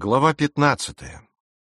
Глава 15.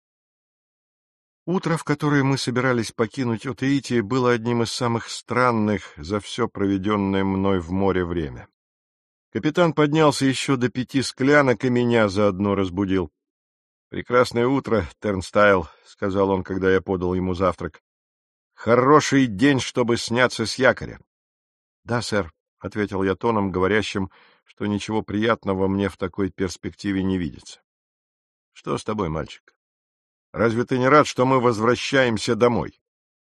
Утро, в которое мы собирались покинуть Утеити, было одним из самых странных за все проведенное мной в море время. Капитан поднялся еще до 5 склянок и меня заодно разбудил. — Прекрасное утро, Тернстайл, — сказал он, когда я подал ему завтрак. — Хороший день, чтобы сняться с якоря. — Да, сэр, — ответил я тоном, говорящим, что ничего приятного мне в такой перспективе не видится. — Что с тобой, мальчик? Разве ты не рад, что мы возвращаемся домой?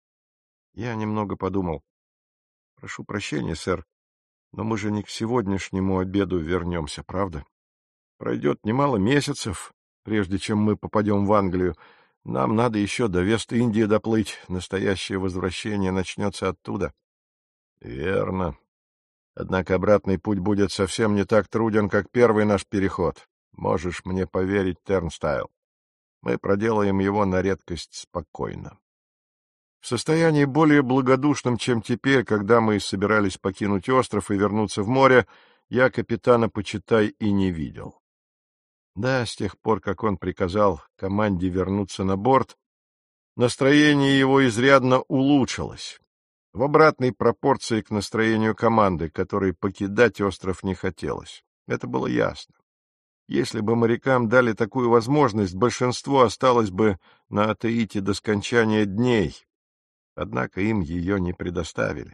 Я немного подумал. — Прошу прощения, сэр, но мы же не к сегодняшнему обеду вернемся, правда? Пройдет немало месяцев, прежде чем мы попадем в Англию. Нам надо еще до Вест-Индии доплыть. Настоящее возвращение начнется оттуда. — Верно. Однако обратный путь будет совсем не так труден, как первый наш переход. Можешь мне поверить, Тернстайл. Мы проделаем его на редкость спокойно. В состоянии более благодушном, чем теперь, когда мы собирались покинуть остров и вернуться в море, я капитана, почитай, и не видел. Да, с тех пор, как он приказал команде вернуться на борт, настроение его изрядно улучшилось, в обратной пропорции к настроению команды, которой покидать остров не хотелось. Это было ясно. Если бы морякам дали такую возможность, большинство осталось бы на Утеити до скончания дней, однако им ее не предоставили.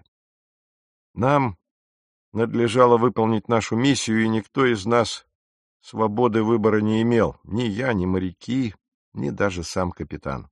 Нам надлежало выполнить нашу миссию, и никто из нас свободы выбора не имел, ни я, ни моряки, ни даже сам капитан.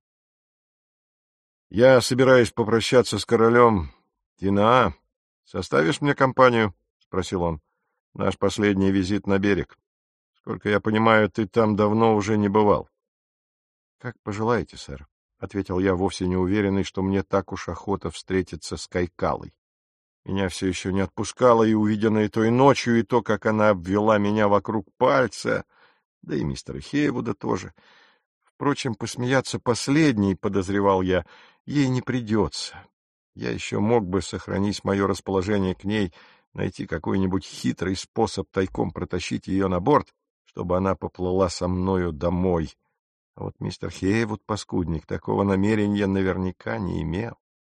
— Я собираюсь попрощаться с королем Тинаа. Составишь мне компанию? — спросил он. — Наш последний визит на берег. Сколько я понимаю, ты там давно уже не бывал. — Как пожелаете, сэр, — ответил я, вовсе не уверенный, что мне так уж охота встретиться с Кайкалой. Меня все еще не отпускало и увиденное той ночью, и то, как она обвела меня вокруг пальца, да и мистера Хейвуда тоже. Впрочем, посмеяться последней, подозревал я, ей не придется. Я еще мог бы, сохранить мое расположение к ней, найти какой-нибудь хитрый способ тайком протащить ее на борт, чтобы она поплыла со мною домой. А вот мистер Хейвуд, паскудник, такого намерения наверняка не имел.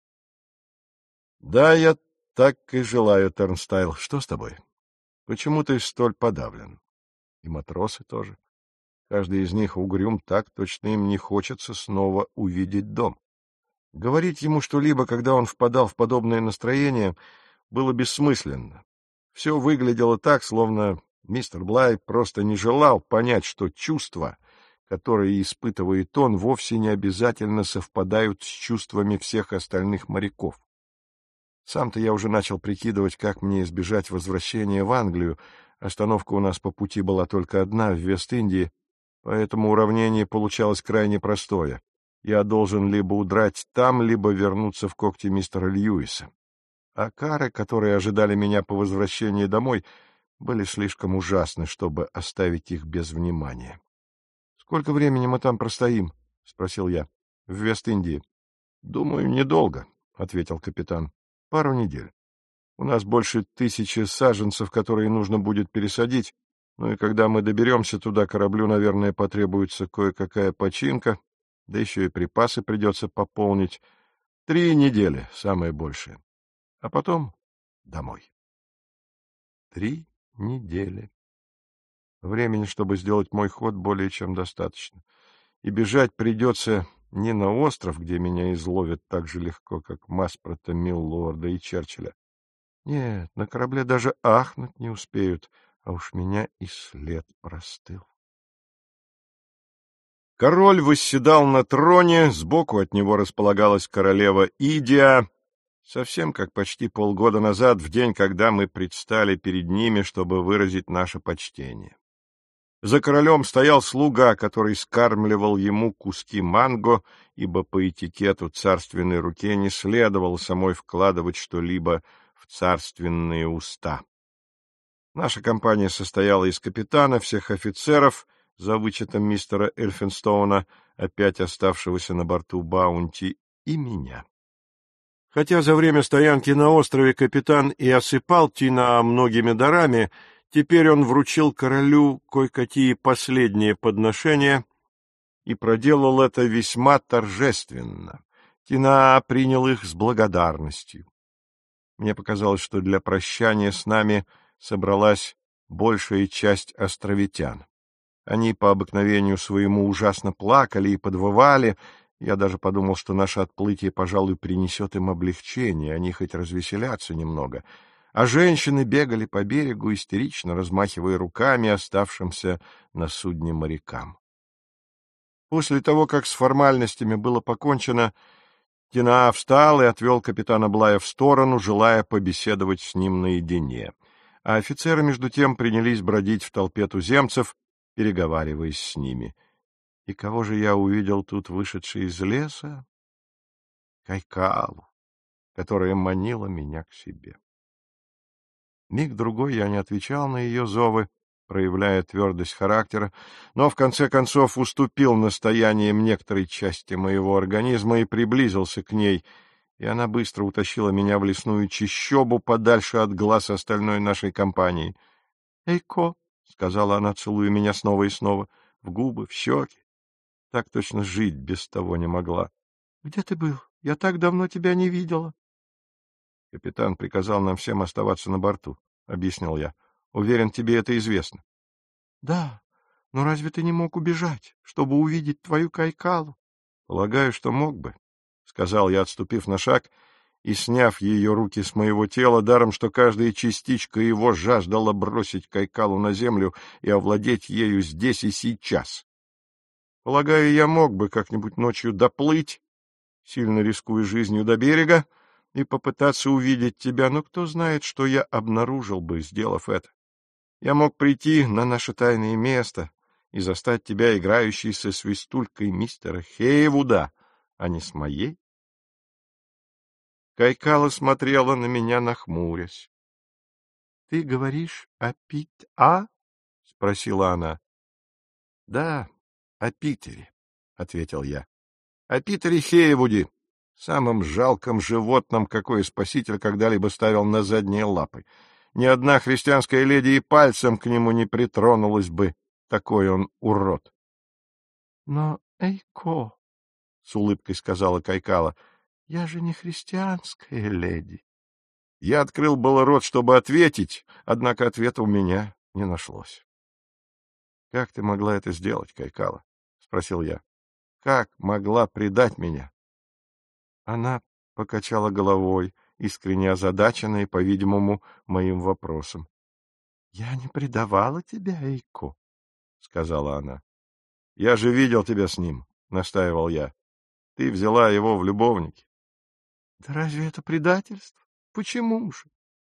— Да, я так и желаю, Тернстайл. Что с тобой? Почему ты столь подавлен? И матросы тоже. Каждый из них угрюм так, точно им не хочется снова увидеть дом. Говорить ему что-либо, когда он впадал в подобное настроение, было бессмысленно. Все выглядело так, словно мистер Блай просто не желал понять, что чувства, которые испытывает он, вовсе не обязательно совпадают с чувствами всех остальных моряков. Сам-то я уже начал прикидывать, как мне избежать возвращения в Англию. Остановка у нас по пути была только одна, в Вест-Индии, поэтому уравнение получалось крайне простое. Я должен либо удрать там, либо вернуться в когти мистера Льюиса. А кары, которые ожидали меня по возвращении домой, были слишком ужасны, чтобы оставить их без внимания. — Сколько времени мы там простоим? — спросил я. — В Вест-Индии. — Думаю, недолго, — ответил капитан. — Пару недель. У нас больше 1000 саженцев, которые нужно будет пересадить, ну и когда мы доберемся туда, кораблю, наверное, потребуется кое-какая починка, да еще и припасы придется пополнить. 3 недели, самое большее. А потом домой. 3 недели. Времени, чтобы сделать мой ход, более чем достаточно. И бежать придется не на остров, где меня изловят так же легко, как Маспрота, Миллорда и Черчилля. Нет, на корабле даже ахнуть не успеют, а уж меня и след простыл. Король восседал на троне, сбоку от него располагалась королева Идия, совсем как почти полгода назад, в день, когда мы предстали перед ними, чтобы выразить наше почтение. За королем стоял слуга, который скармливал ему куски манго, ибо по этикету царственной руке не следовало самой вкладывать что-либо в царственные уста. Наша компания состояла из капитана, всех офицеров, за вычетом мистера Эльфинстоуна, опять оставшегося на борту Баунти, и меня. Хотя за время стоянки на острове капитан и осыпал Тинаа многими дарами, Теперь он вручил королю кое-какие последние подношения и проделал это весьма торжественно. Тинаа принял их с благодарностью. Мне показалось, что для прощания с нами собралась большая часть островитян. Они по обыкновению своему ужасно плакали и подвывали. Я даже подумал, что наше отплытие, пожалуй, принесет им облегчение, они хоть развеселятся немного. А женщины бегали по берегу, истерично размахивая руками оставшимся на судне морякам. После того, как с формальностями было покончено, Тинаа встал и отвел капитана Блая в сторону, желая побеседовать с ним наедине. А офицеры, между тем, принялись бродить в толпе туземцев, переговариваясь с ними. И кого же я увидел тут, вышедший из леса? Кайкалу, которая манила меня к себе. Миг-другой я не отвечал на ее зовы, проявляя твердость характера, но в конце концов уступил настояниям некоторой части моего организма и приблизился к ней, и она быстро утащила меня в лесную чащобу подальше от глаз остальной нашей компании. — Эйко, — сказала она, целуя меня снова и снова, в губы, в щеки. Так точно жить без того не могла. — Где ты был? Я так давно тебя не видела. — Капитан приказал нам всем оставаться на борту, — объяснил я. — Уверен, тебе это известно. — Да, но разве ты не мог убежать, чтобы увидеть твою Кайкалу? — Полагаю, что мог бы, — сказал я, отступив на шаг и сняв ее руки с моего тела, даром что каждая частичка его жаждала бросить Кайкалу на землю и овладеть ею здесь и сейчас. Полагаю, я мог бы как-нибудь ночью доплыть, сильно рискуя жизнью до берега, и попытаться увидеть тебя, но кто знает, что я обнаружил бы, сделав это. Я мог прийти на наше тайное место и застать тебя, играющей со свистулькой мистера Хейвуда, а не с моей. Кайкала смотрела на меня, нахмурясь. — Ты говоришь о Пит-А? — спросила она. — Да, о Питере, — ответил я. — О Питере Хейвуде, самом жалком животном, какое спаситель когда-либо ставил на задние лапы. Ни одна христианская леди и пальцем к нему не притронулась бы, такой он урод. — Но, Эйко, — с улыбкой сказала Кайкала, — я же не христианская леди. Я открыл было рот, чтобы ответить, однако ответа у меня не нашлось. — Как ты могла это сделать, Кайкала? — спросил я. — Как могла предать меня? Она покачала головой, искренне озадаченная, по-видимому, моим вопросом. — Я не предавала тебя, Эйко, — сказала она. — Я же видел тебя с ним, — настаивал я. — Ты взяла его в любовники. — Да разве это предательство? Почему же?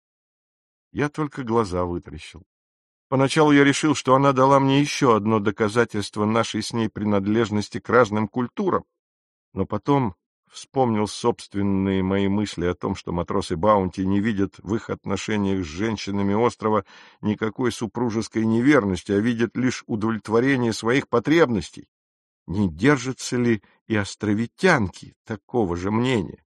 Я только глаза вытаращил. Поначалу я решил, что она дала мне еще одно доказательство нашей с ней принадлежности к разным культурам, но потом вспомнил собственные мои мысли о том, что матросы Баунти не видят в их отношениях с женщинами острова никакой супружеской неверности, а видят лишь удовлетворение своих потребностей. Не держатся ли и островитянки такого же мнения?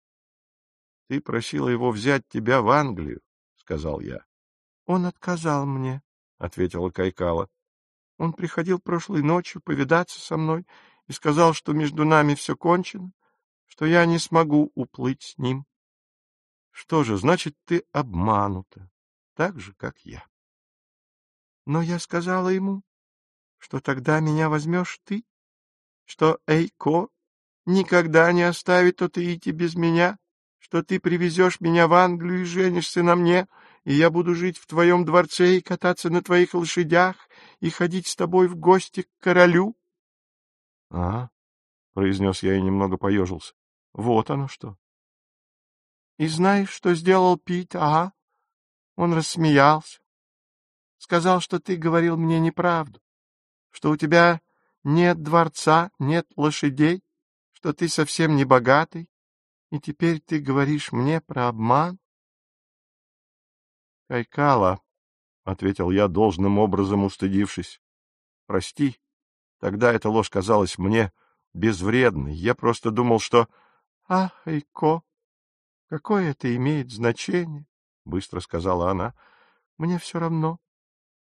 — Ты просила его взять тебя в Англию, — сказал я. — Он отказал мне, — ответила Кайкала. — Он приходил прошлой ночью повидаться со мной и сказал, что между нами все кончено, что я не смогу уплыть с ним. Что же, значит, ты обманута, так же, как я. Но я сказала ему, что тогда меня возьмешь ты, что Эйко никогда не оставит Отеити без меня, что ты привезешь меня в Англию и женишься на мне, и я буду жить в твоем дворце и кататься на твоих лошадях и ходить с тобой в гости к королю. — А, — произнес я и немного поежился, — вот оно что. — И знаешь, что сделал Пит, ага? Он рассмеялся. Сказал, что ты говорил мне неправду, что у тебя нет дворца, нет лошадей, что ты совсем не богатый, и теперь ты говоришь мне про обман? — Кайкала, — ответил я, должным образом устыдившись, — прости, тогда эта ложь казалась мне безвредной. Я просто думал, что... — Ах, Эйко, какое это имеет значение? — быстро сказала она. — Мне все равно.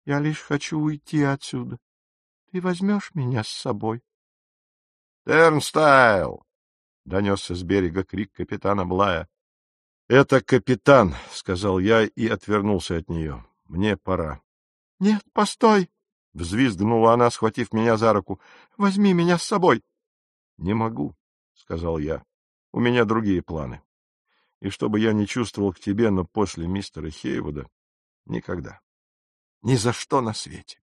Я лишь хочу уйти отсюда. Ты возьмешь меня с собой? — Тернстайл! — донесся с берега крик капитана Блая. — Это капитан, — сказал я и отвернулся от нее. — Мне пора. — Нет, постой! — взвизгнула она, схватив меня за руку. — Возьми меня с собой! — Не могу, — сказал я. — У меня другие планы. И чтобы я не чувствовал к тебе, но после мистера Хейвуда никогда. Ни за что на свете.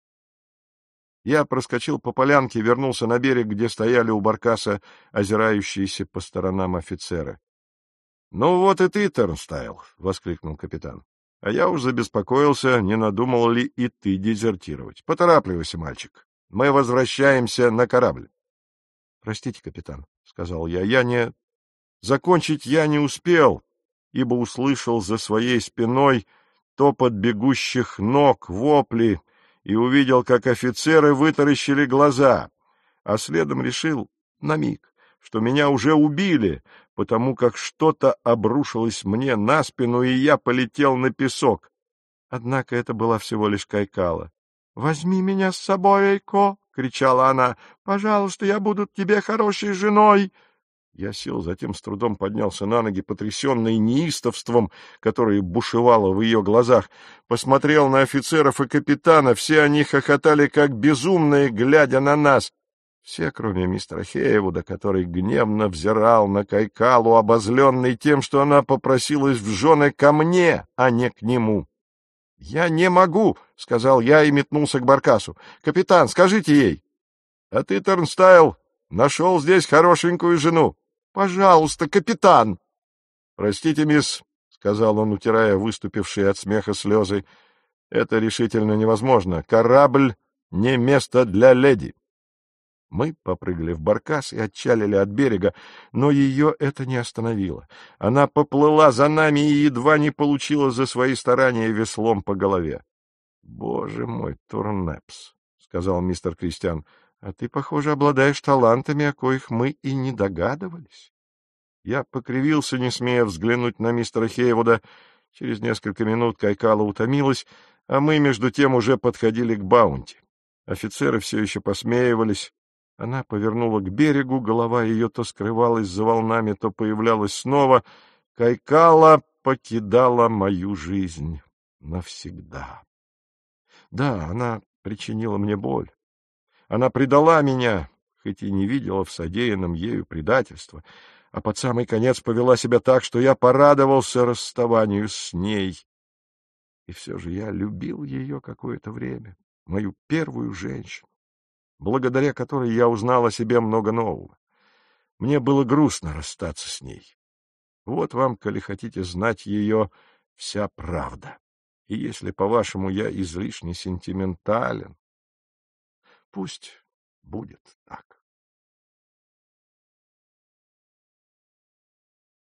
Я проскочил по полянке, вернулся на берег, где стояли у баркаса озирающиеся по сторонам офицеры. — Ну вот и ты, Тернстайл! — воскликнул капитан. — А я уж забеспокоился, не надумал ли и ты дезертировать. Поторапливайся, мальчик. Мы возвращаемся на корабль. — Простите, капитан, — сказал я, Закончить я не успел, ибо услышал за своей спиной топот бегущих ног, вопли, и увидел, как офицеры вытаращили глаза, а следом решил на миг, что меня уже убили, потому как что-то обрушилось мне на спину, и я полетел на песок. Однако это была всего лишь Кайкала. — Возьми меня с собой, Эйко! — кричала она. — Пожалуйста, я буду тебе хорошей женой! Я сел, затем с трудом поднялся на ноги, потрясенный неистовством, которое бушевало в ее глазах. Посмотрел на офицеров и капитана, все они хохотали, как безумные, глядя на нас. Все, кроме мистера Хейвуда, который гневно взирал на Кайкалу, обозленный тем, что она попросилась в жены ко мне, а не к нему. — Я не могу, — сказал я и метнулся к баркасу. — Капитан, скажите ей. — А ты, Тернстайл, нашел здесь хорошенькую жену. — Пожалуйста, капитан! — Простите, мисс, — сказал он, утирая выступившие от смеха слезы, — это решительно невозможно. Корабль — не место для леди. Мы попрыгали в баркас и отчалили от берега, но ее это не остановило. Она поплыла за нами и едва не получила за свои старания веслом по голове. — Боже мой, Турнепс, — сказал мистер Кристиан, — а ты, похоже, обладаешь талантами, о коих мы и не догадывались. Я покривился, не смея взглянуть на мистера Хейвуда. Через несколько минут Кайкала утомилась, а мы, между тем, уже подходили к Баунти. Офицеры все еще посмеивались. Она повернула к берегу, голова ее то скрывалась за волнами, то появлялась снова. Кайкала покидала мою жизнь навсегда. Да, она причинила мне боль. Она предала меня, хоть и не видела в содеянном ею предательства, а под самый конец повела себя так, что я порадовался расставанию с ней. И все же я любил ее какое-то время, мою первую женщину, благодаря которой я узнал о себе много нового. Мне было грустно расстаться с ней. Вот вам, коли хотите знать ее, вся правда. И если, по-вашему, я излишне сентиментален, пусть будет так.